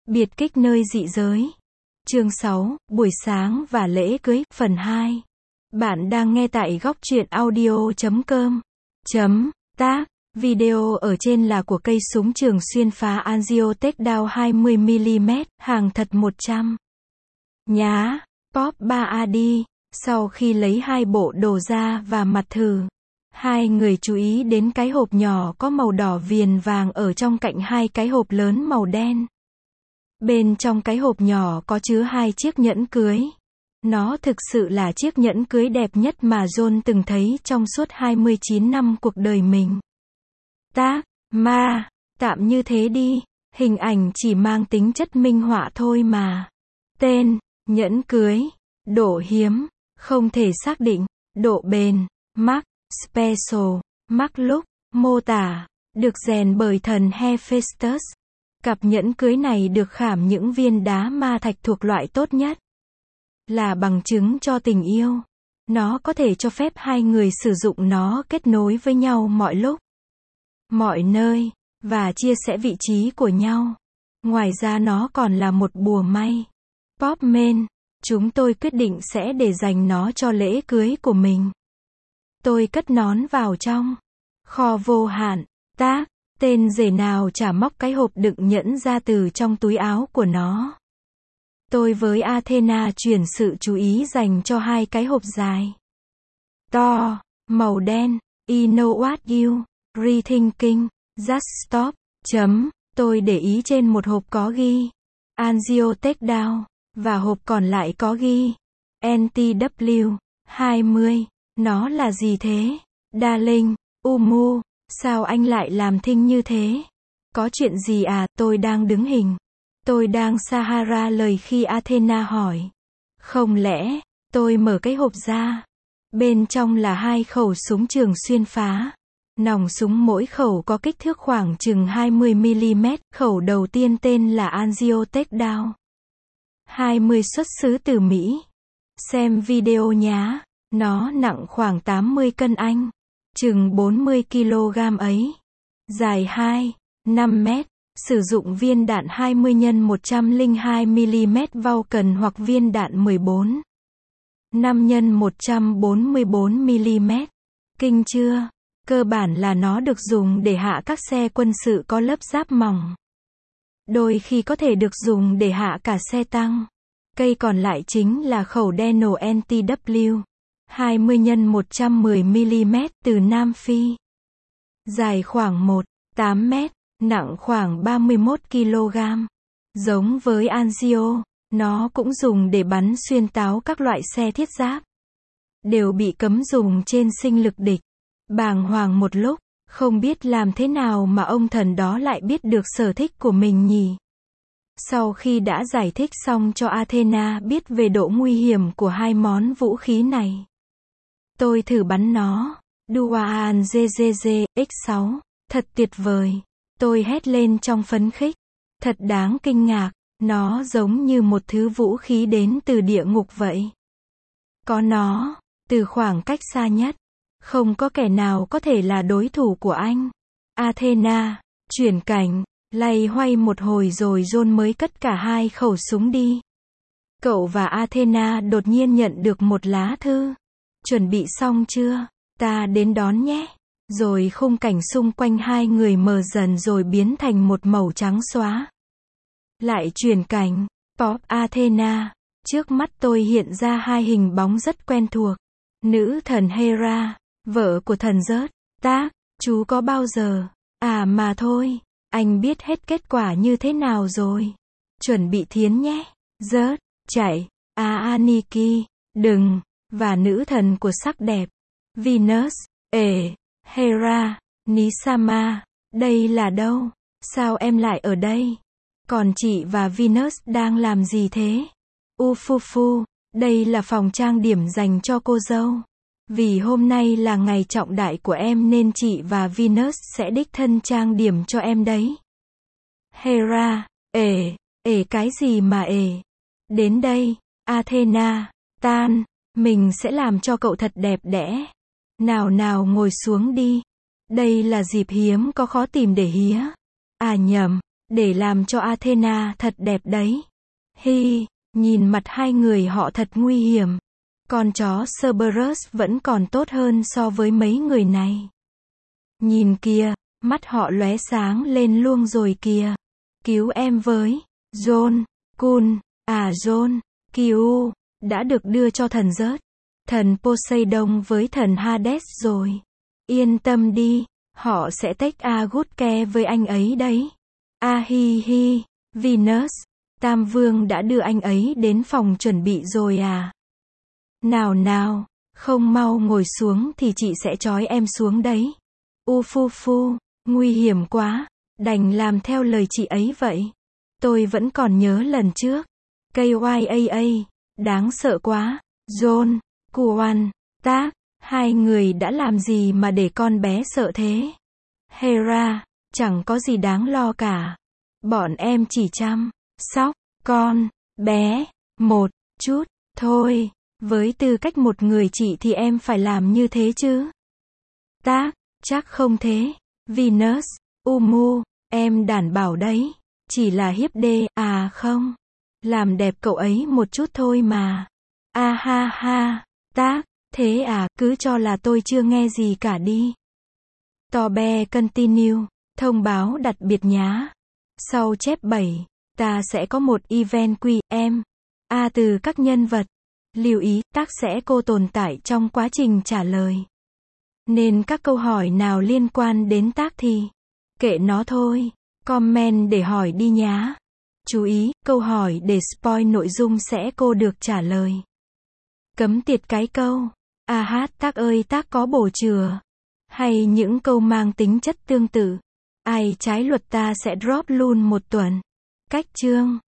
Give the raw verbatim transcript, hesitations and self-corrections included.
Biệt kích nơi dị giới. Chương sáu, buổi sáng và lễ cưới, phần hai. Bạn đang nghe tại góc truyện audio chấm com. Chấm, tác. Video ở trên là của cây súng trường xuyên phá Anzio Takedown hai mươi mi-li-mét, hàng thật một trăm. Nhá, Pop ba a đi. Sau khi lấy hai bộ đồ ra và mặt thử, hai người chú ý đến cái hộp nhỏ có màu đỏ viền vàng ở trong cạnh hai cái hộp lớn màu đen. Bên trong cái hộp nhỏ có chứa hai chiếc nhẫn cưới. Nó thực sự là chiếc nhẫn cưới đẹp nhất mà John từng thấy trong suốt hai mươi chín năm cuộc đời mình. Tác, ma, tạm như thế đi, hình ảnh chỉ mang tính chất minh họa thôi mà. Tên, nhẫn cưới, độ hiếm, không thể xác định, độ bền, Mark, Special, Mark Look, mô tả, được rèn bởi thần Hephaestus. Cặp nhẫn cưới này được khảm những viên đá ma thạch thuộc loại tốt nhất. Là bằng chứng cho tình yêu. Nó có thể cho phép hai người sử dụng nó kết nối với nhau mọi lúc, mọi nơi, và chia sẻ vị trí của nhau. Ngoài ra nó còn là một bùa may. Popman, chúng tôi quyết định sẽ để dành nó cho lễ cưới của mình. Tôi cất nón vào trong kho vô hạn. Tác, tên rể nào chả móc cái hộp đựng nhẫn ra từ trong túi áo của nó. Tôi với Athena chuyển sự chú ý dành cho hai cái hộp dài, to, màu đen. You know what you, rethinking, just stop. Chấm, tôi để ý trên một hộp có ghi Anzio Takedown, và hộp còn lại có ghi en tê vê hai mươi. Nó là gì thế? Darling, Umu, sao anh lại làm thinh như thế? Có chuyện gì à? Tôi đang đứng hình. Tôi đang Sahara lời khi Athena hỏi. Không lẽ, tôi mở cái hộp ra. Bên trong là hai khẩu súng trường xuyên phá. Nòng súng mỗi khẩu có kích thước khoảng chừng hai mươi mi-li-mét. Khẩu đầu tiên tên là Anzio Takedown hai mươi, xuất xứ từ Mỹ. Xem video nhá. Nó nặng khoảng tám mươi cân Anh. Chừng bốn mươi ki lô gam ấy. Dài hai, năm mét. Sử dụng viên đạn hai mươi nhân một trăm lẻ hai mi-li-mét Vulcan hoặc viên đạn mười bốn, năm nhân một trăm bốn mươi bốn mi-li-mét. Kinh chưa? Cơ bản là nó được dùng để hạ các xe quân sự có lớp giáp mỏng. Đôi khi có thể được dùng để hạ cả xe tăng. Cây còn lại chính là khẩu Deno en tê vê hai mươi nhân một trăm mười mi-li-mét từ Nam Phi. Dài khoảng một phẩy tám mét, nặng khoảng ba mươi mốt ki lô gam. Giống với Anzio, nó cũng dùng để bắn xuyên táo các loại xe thiết giáp. Đều bị cấm dùng trên sinh lực địch. Bàng hoàng một lúc, không biết làm thế nào mà ông thần đó lại biết được sở thích của mình nhỉ? Sau khi đã giải thích xong cho Athena biết về độ nguy hiểm của hai món vũ khí này, tôi thử bắn nó. Duan giê giê giê ích sáu. Thật tuyệt vời. Tôi hét lên trong phấn khích. Thật đáng kinh ngạc. Nó giống như một thứ vũ khí đến từ địa ngục vậy. Có nó, từ khoảng cách xa nhất, không có kẻ nào có thể là đối thủ của anh. Athena, chuyển cảnh, lay hoay một hồi rồi John mới cất cả hai khẩu súng đi. Cậu và Athena đột nhiên nhận được một lá thư. Chuẩn bị xong chưa? Ta đến đón nhé. Rồi khung cảnh xung quanh hai người mờ dần rồi biến thành một màu trắng xóa. Lại chuyển cảnh, Pop Athena. Trước mắt tôi hiện ra hai hình bóng rất quen thuộc. Nữ thần Hera, vợ của thần Zeus. Tác, chú có bao giờ? À mà thôi, anh biết hết kết quả như thế nào rồi. Chuẩn bị thiến nhé. Zeus, chạy. À Aniki, đừng. Và nữ thần của sắc đẹp. Venus, ể. Hera, Nisama, đây là đâu? Sao em lại ở đây? Còn chị và Venus đang làm gì thế? Ufufu, đây là phòng trang điểm dành cho cô dâu. Vì hôm nay là ngày trọng đại của em nên chị và Venus sẽ đích thân trang điểm cho em đấy. Hera, ể, ể cái gì mà ể? Đến đây, Athena, tan, mình sẽ làm cho cậu thật đẹp đẽ. Nào nào ngồi xuống đi. Đây là dịp hiếm có khó tìm để hía. À nhầm, để làm cho Athena thật đẹp đấy. Hi, nhìn mặt hai người họ thật nguy hiểm. Con chó Cerberus vẫn còn tốt hơn so với mấy người này. Nhìn kìa, mắt họ lóe sáng lên luôn rồi kìa. Cứu em với. John, Kun, à John, Kiu, đã được đưa cho thần rớt. Thần Poseidon với thần Hades rồi. Yên tâm đi, họ sẽ take a good care với anh ấy đấy. A hi hi, Venus, Tam Vương đã đưa anh ấy đến phòng chuẩn bị rồi à? Nào nào, không mau ngồi xuống thì chị sẽ trói em xuống đấy. U phu phu, nguy hiểm quá, đành làm theo lời chị ấy vậy. Tôi vẫn còn nhớ lần trước. K Y A A, đáng sợ quá. John, Kuan, Tác, hai người đã làm gì mà để con bé sợ thế? Hera, chẳng có gì đáng lo cả. Bọn em chỉ chăm sóc con bé một chút thôi. Với tư cách một người chị thì em phải làm như thế chứ? Tác, chắc không thế. Venus, Umu, em đảm bảo đấy. Chỉ là hiếp đê, à không. Làm đẹp cậu ấy một chút thôi mà. A ha ha. Tác, thế à, cứ cho là tôi chưa nghe gì cả đi. Tobe continue, thông báo đặc biệt nhá. Sau chép bảy, ta sẽ có một event quy em. A từ các nhân vật. Lưu ý, tác sẽ cô tồn tại trong quá trình trả lời. Nên các câu hỏi nào liên quan đến tác thì kệ nó thôi. Comment để hỏi đi nhá. Chú ý, câu hỏi để spoil nội dung sẽ cô được trả lời. Cấm tiệt cái câu. À hát tác ơi tác có bổ chừa. Hay những câu mang tính chất tương tự. Ai trái luật ta sẽ drop luôn một tuần. Cách chương.